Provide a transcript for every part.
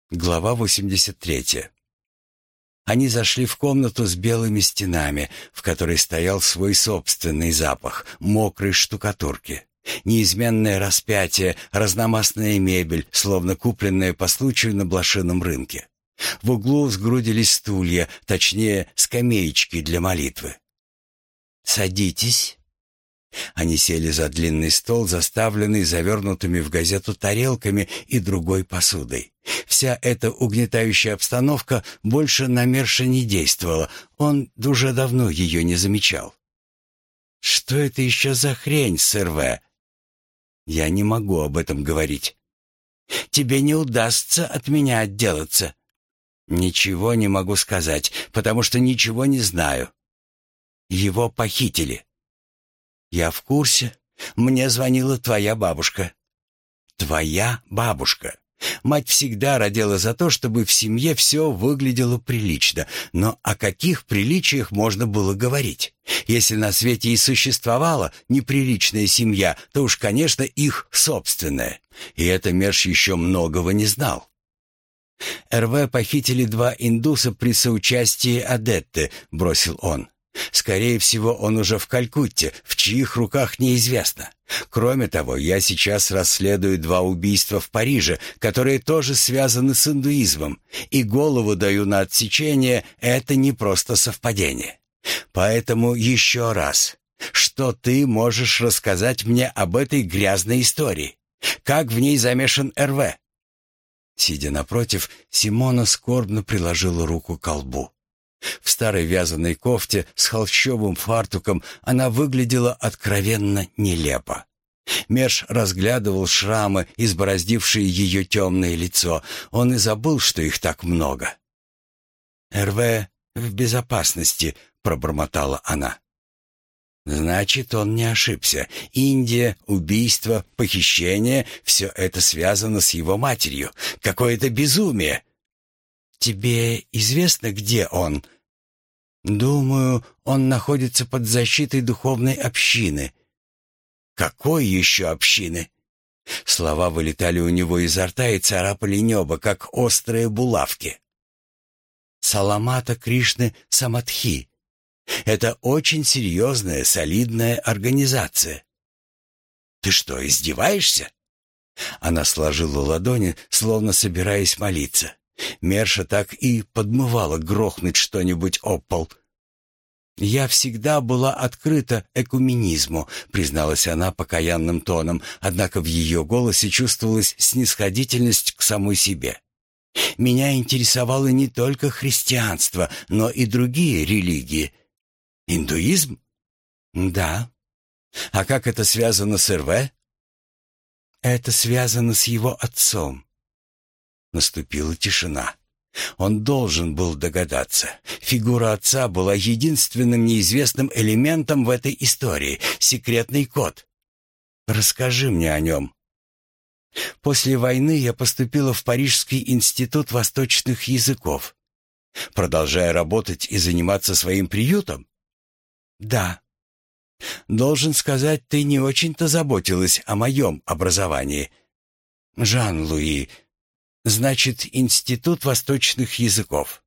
Глава 83. Они зашли в комнату с белыми стенами, в которой стоял свой собственный запах мокрой штукатурки. Неизменное распятие, разномастная мебель, словно купленная по случаю на блошином рынке. В углу сгрудились стулья, точнее, скамеечки для молитвы. «Садитесь». Они сели за длинный стол, заставленный завернутыми в газету тарелками и другой посудой. Вся эта угнетающая обстановка больше на Мерша не действовала, он уже давно ее не замечал. «Что это еще за хрень, сэр В?» «Я не могу об этом говорить». «Тебе не удастся от меня отделаться». «Ничего не могу сказать, потому что ничего не знаю». «Его похитили». «Я в курсе. Мне звонила твоя бабушка». «Твоя бабушка». Мать всегда родила за то, чтобы в семье все выглядело прилично. Но о каких приличиях можно было говорить? Если на свете и существовала неприличная семья, то уж, конечно, их собственная. И это Мерш еще многого не знал. «РВ похитили 2 индуса при соучастии Адетты», — бросил он. «Скорее всего, он уже в Калькутте, в чьих руках неизвестно. Кроме того, я сейчас расследую 2 убийства в Париже, которые тоже связаны с индуизмом, и голову даю на отсечение, это не просто совпадение. Поэтому еще раз, что ты можешь рассказать мне об этой грязной истории? Как в ней замешан РВ?» Сидя напротив, Симона скорбно приложила руку к колбу. В старой вязаной кофте с холщовым фартуком она выглядела откровенно нелепо. Мерш разглядывал шрамы, избороздившие ее темное лицо. Он и забыл, что их так много. «РВ в безопасности», — пробормотала она. «Значит, он не ошибся. Индия, убийство, похищение — все это связано с его матерью. Какое-то безумие!» «Тебе известно, где он?» «Думаю, он находится под защитой духовной общины». «Какой еще общины?» Слова вылетали у него изо рта и царапали небо, как острые булавки. «Саламата Кришны Самадхи. Это очень серьезная, солидная организация». «Ты что, издеваешься?» Она сложила ладони, словно собираясь молиться. Мерша так и подмывала грохнуть что-нибудь об пол. «Я всегда была открыта экуменизму», — призналась она покаянным тоном, однако в ее голосе чувствовалась снисходительность к самой себе. «Меня интересовало не только христианство, но и другие религии». «Индуизм?» «Да». «А как это связано с РВ?» «Это связано с его отцом». Наступила тишина. Он должен был догадаться. Фигура отца была единственным неизвестным элементом в этой истории. Секретный код. «Расскажи мне о нем». «После войны я поступила в Парижский институт восточных языков». «Продолжая работать и заниматься своим приютом?» «Да». «Должен сказать, ты не очень-то заботилась о моем образовании». «Жан-Луи, значит, Институт восточных языков.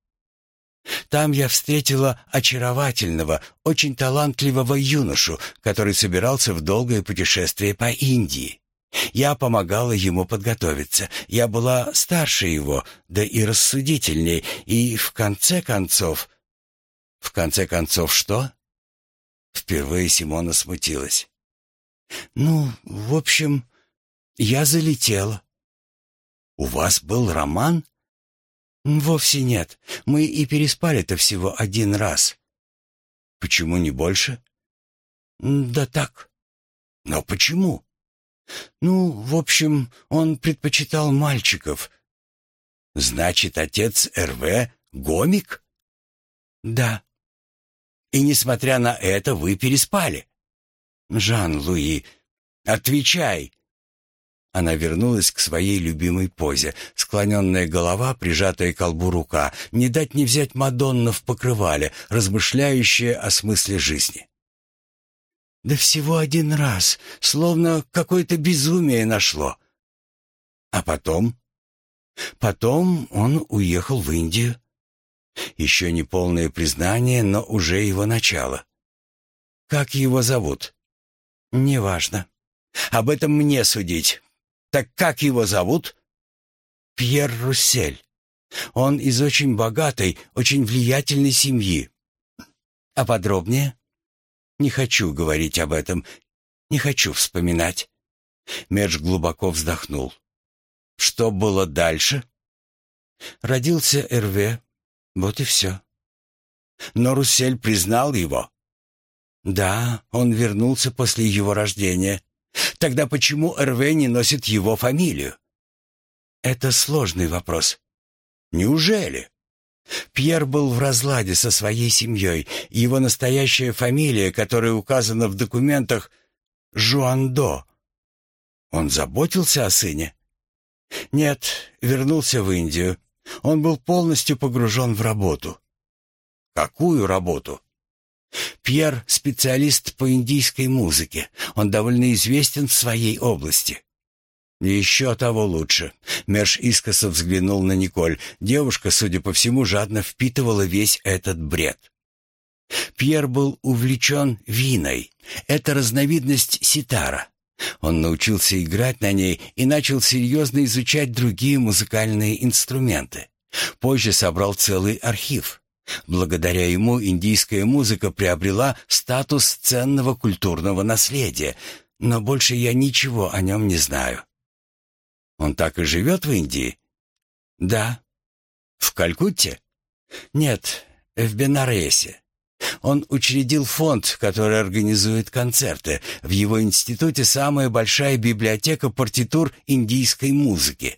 Там я встретила очаровательного, очень талантливого юношу, который собирался в долгое путешествие по Индии. Я помогала ему подготовиться. Я была старше его, да и рассудительней, и в конце концов... В конце концов что? Впервые Симона смутилась. «Ну, в общем, я залетела». «У вас был роман?» «Вовсе нет. Мы и переспали-то всего 1 раз». «Почему не больше?» «Да так». «Но почему?» «Ну, в общем, он предпочитал мальчиков». «Значит, отец РВ — гомик?» «Да». «И несмотря на это вы переспали?» «Жан-Луи, отвечай!» Она вернулась к своей любимой позе. Склоненная голова, прижатая к колбу рука. Не дать не взять Мадонна в покрывале, размышляющая о смысле жизни. «Да всего 1 раз, словно какое-то безумие нашло». «А потом?» Потом он уехал в Индию. Еще не полное признание, но уже его начало. Как его зовут? Неважно. Об этом мне судить. Так как его зовут? Пьер Руссель. Он из очень богатой, очень влиятельной семьи. А подробнее? Не хочу говорить об этом. Не хочу вспоминать. Мерш глубоко вздохнул. Что было дальше? Родился Эрве. Вот и все. Но Руссель признал его. Да, он вернулся после его рождения. Тогда почему Эрве не носит его фамилию? Это сложный вопрос. Неужели? Пьер был в разладе со своей семьей. Его настоящая фамилия, которая указана в документах, Жуандо. Он заботился о сыне? Нет, вернулся в Индию. Он был полностью погружен в работу. Какую работу? Пьер — специалист по индийской музыке. Он довольно известен в своей области. Еще того лучше. Мерш искоса взглянул на Николь. Девушка, судя по всему, жадно впитывала весь этот бред. Пьер был увлечен виной. Это разновидность ситара. Он научился играть на ней и начал серьезно изучать другие музыкальные инструменты. Позже собрал целый архив. Благодаря ему индийская музыка приобрела статус ценного культурного наследия, но больше я ничего о нем не знаю. Он так и живет в Индии? Да. В Калькутте? Нет, в Бенаресе. Он учредил фонд, который организует концерты. В его институте самая большая библиотека партитур индийской музыки.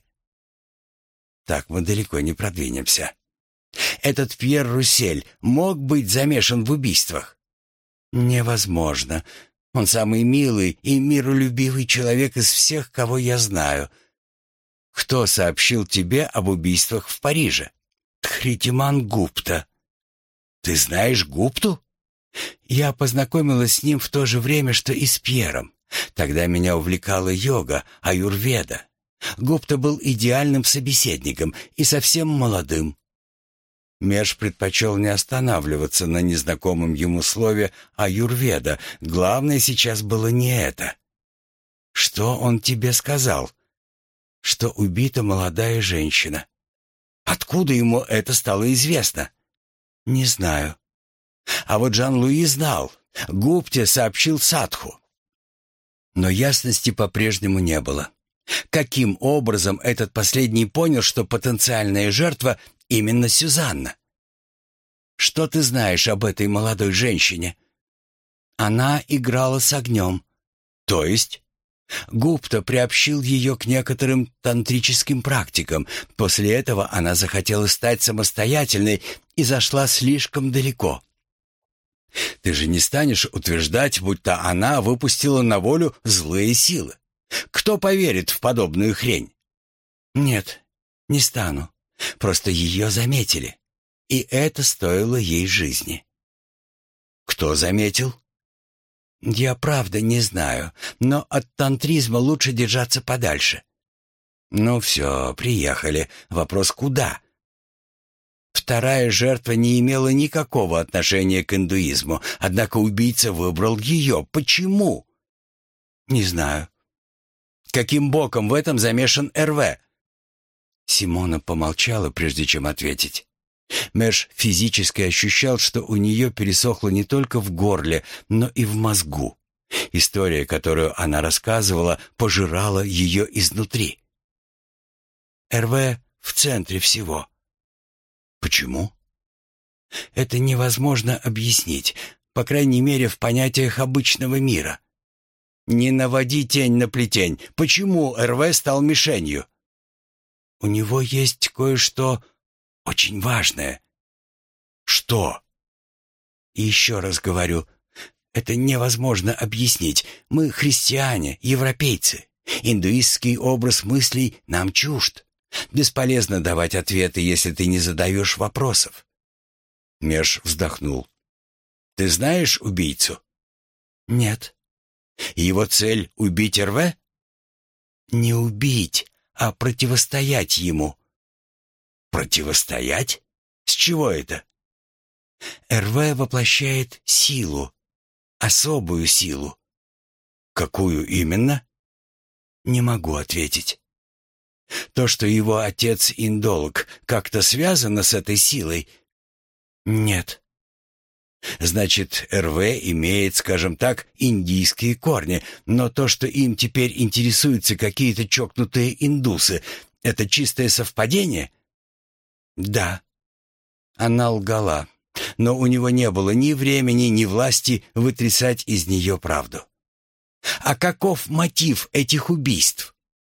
Так мы далеко не продвинемся. Этот Пьер Руссель мог быть замешан в убийствах? Невозможно. Он самый милый и миролюбивый человек из всех, кого я знаю. Кто сообщил тебе об убийствах в Париже? Тхритиман Гупта. Ты знаешь Гупту? Я познакомилась с ним в то же время, что и с Пьером. Тогда меня увлекала йога, аюрведа. Гупта был идеальным собеседником и совсем молодым. Мерш предпочел не останавливаться на незнакомом ему слове аюрведа. Главное сейчас было не это. Что он тебе сказал? Что убита молодая женщина. Откуда ему это стало известно? Не знаю. А вот Жан-Луи знал. Гупте сообщил Садху. Но ясности по-прежнему не было. Каким образом этот последний понял, что потенциальная жертва именно Сюзанна? Что ты знаешь об этой молодой женщине? Она играла с огнем. То есть? Гупта приобщил ее к некоторым тантрическим практикам. После этого она захотела стать самостоятельной и зашла слишком далеко. Ты же не станешь утверждать, будто она выпустила на волю злые силы. Кто поверит в подобную хрень? Нет, не стану. Просто ее заметили. И это стоило ей жизни. Кто заметил? Я правда не знаю, но от тантризма лучше держаться подальше. Ну все, приехали. Вопрос куда? Вторая жертва не имела никакого отношения к индуизму, однако убийца выбрал ее. Почему? Не знаю. Каким боком в этом замешан Эрве? Симона помолчала, прежде чем ответить. Мерш физически ощущал, что у нее пересохло не только в горле, но и в мозгу. История, которую она рассказывала, пожирала ее изнутри. Эрве в центре всего. Почему? Это невозможно объяснить, по крайней мере, в понятиях обычного мира. Не наводи тень на плетень. Почему Эрве стал мишенью? У него есть кое-что очень важное. Что? И еще раз говорю, это невозможно объяснить. Мы христиане, европейцы. Индуистский образ мыслей нам чужд. Бесполезно давать ответы, если ты не задаешь вопросов. Мерш вздохнул. Ты знаешь убийцу? Нет. Его цель — убить Эрве? Не убить, а противостоять ему. Противостоять? С чего это? РВ воплощает силу, особую силу. Какую именно? Не могу ответить. То, что его отец индолог, как-то связано с этой силой? Нет. Значит, РВ имеет, скажем так, индийские корни, но то, что им теперь интересуются какие-то чокнутые индусы, это чистое совпадение? Да. Она лгала, но у него не было ни времени, ни власти вытрясать из нее правду. А каков мотив этих убийств?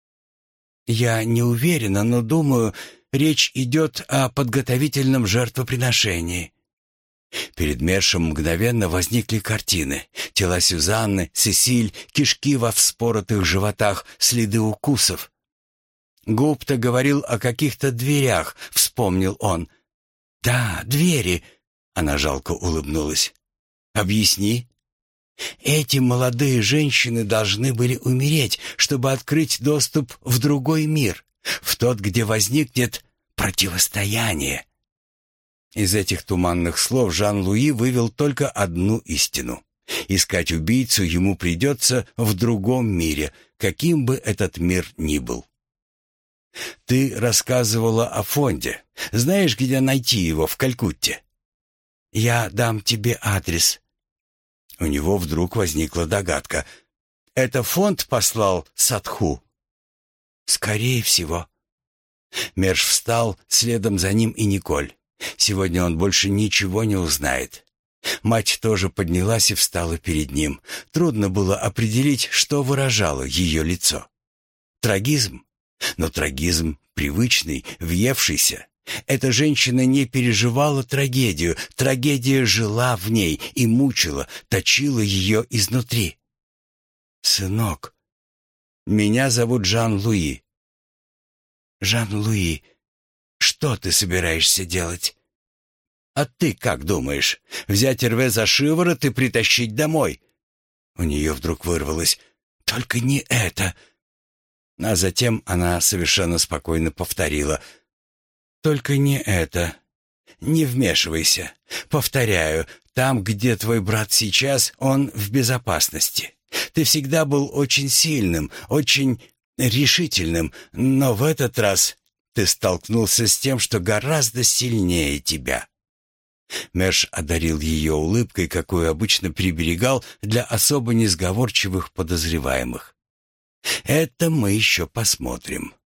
Я не уверена, но думаю, речь идет о подготовительном жертвоприношении. Перед Мершем мгновенно возникли картины. Тела Сюзанны, Сесиль, кишки во вспоротых животах, следы укусов. Гупта говорил о каких-то дверях, вспомнил он. «Да, двери», — она жалко улыбнулась. «Объясни». «Эти молодые женщины должны были умереть, чтобы открыть доступ в другой мир, в тот, где возникнет противостояние». Из этих туманных слов Жан-Луи вывел только одну истину. Искать убийцу ему придется в другом мире, каким бы этот мир ни был. «Ты рассказывала о фонде. Знаешь, где найти его в Калькутте?» «Я дам тебе адрес». У него вдруг возникла догадка. «Это фонд послал Садху?» «Скорее всего». Мерш встал, следом за ним и Николь. Сегодня он больше ничего не узнает. Мать тоже поднялась и встала перед ним. Трудно было определить, что выражало ее лицо. Трагизм? Но трагизм привычный, въевшийся. Эта женщина не переживала трагедию. Трагедия жила в ней и мучила, точила ее изнутри. «Сынок, меня зовут Жан-Луи». «Жан-Луи, что ты собираешься делать?» «А ты как думаешь? Взять РВ за шиворот и притащить домой?» У нее вдруг вырвалось: «Только не это!» А затем она совершенно спокойно повторила: «Только не это. Не вмешивайся. Повторяю, там, где твой брат сейчас, он в безопасности. Ты всегда был очень сильным, очень решительным, но в этот раз ты столкнулся с тем, что гораздо сильнее тебя». Мерш одарил ее улыбкой, какую обычно приберегал для особо несговорчивых подозреваемых. «Это мы еще посмотрим.